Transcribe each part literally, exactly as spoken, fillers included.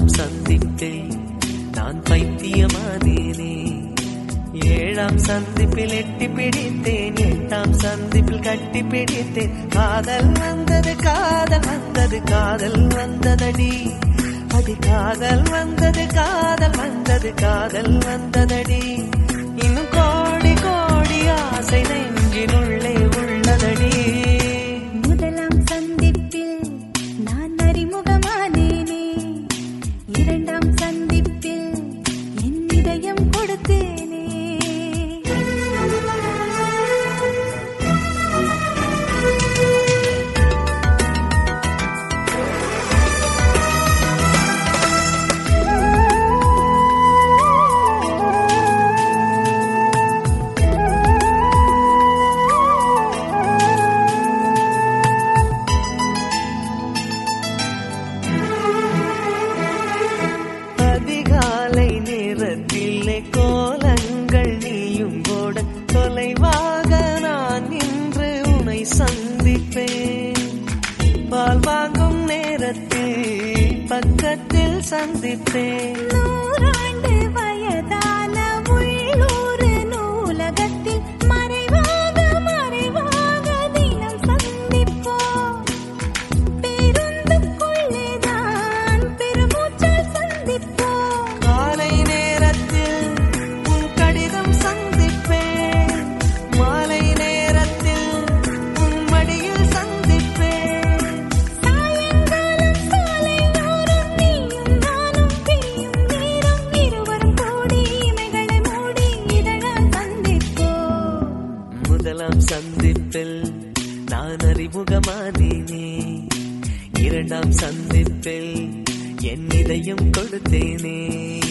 முதலாம் சந்திப்பில் நான் பைத்தியமானேனே. ஏழாம் சந்திப்பில் எட்டி பிடித்தேன், எட்டாம் சந்திப்பில் கட்டி பிடித்தேன். காதல் வந்தது காதல் வந்தது காதல் வந்ததடி, அடி காதல் வந்தது காதல் வந்தது காதல் வந்ததடி. இன்னும் கோடி கோடி ஆசை நெஞ்சினுள்ளே உள்ளதடி. முதலாம் சந்திப்பில் நான் அறிமுகமானேனே, இரண்டாம் சந்திப்பில் என் இதயம் கொடுத்தேனே. அதிகாலை நேரத்திலே கோலங்கள் நீயும் போட, தொலைவாக நான் நின்று உனை சந்திப்பேன். பால் வாங்கும் நேரத்தில் பக்கத்தில் சந்திப்பேன். நூறாண்டு வயதான உள்ளூர் நூலகத்தில் மறைவாக மறைவாக தினம் சந்திப்போம். பேருந்துக்குள்ளேதான் பெருமூச்சால் சந்திப்போம். காலை நேரத்தில் உன் கடிதம் சந்திப்பேன், மாலை நேரத்தில் உன் மடியில் சந்திப்பேன். சாயங்காலம் சாலையோரம் நீயும் நானும் பிரியும் நேரம், இருவரும் கூடி இமைகளை மூடி இதழால் சந்திப்போம். முதலாம் சந்திப்பில் நான் அறிமுகமானேனே, இரண்டாம் சந்திப்பில் என் இதயம் கொடுத்தேனே.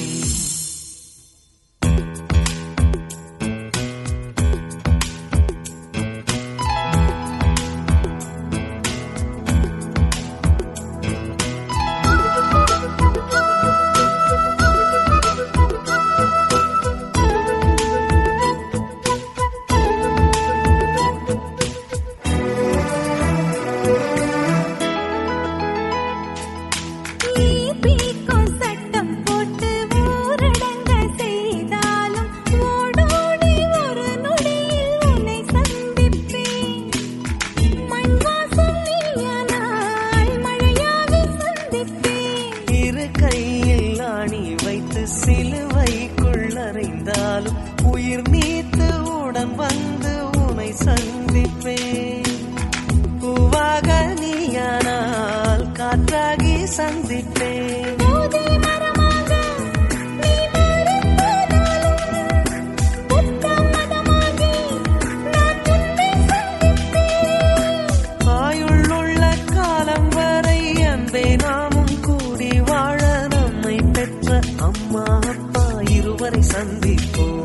ஈபிக்கும் சட்டம் போட்டு ஊரடங்க செய்தாலும் ஓடோடி ஒரு நொடியில் உன்னை சந்திப்பேன். மண் வாசம் நீயானால் மழையாக சந்திப்பேன். இரு கையில் ஆணி வைத்து சிலுவைக்குள் அறைந்தாலும் உயிர் நீத்து உடன் வந்து உனை சந்திப்பேன். பூவாக நீயானால் காற்றாகி சந்திப்பேன். போதை மரமாக நீ மாறிப்போனாலும் புத்த மதமாகி நான் உன்னை சந்திப்பேன். ஆயுள்ளுள்ள காலம் வரை அன்பே நாமும் கூடி வாழ நம்மை பெற்ற அம்மா அப்பா இருவரை சந்திப்போம்.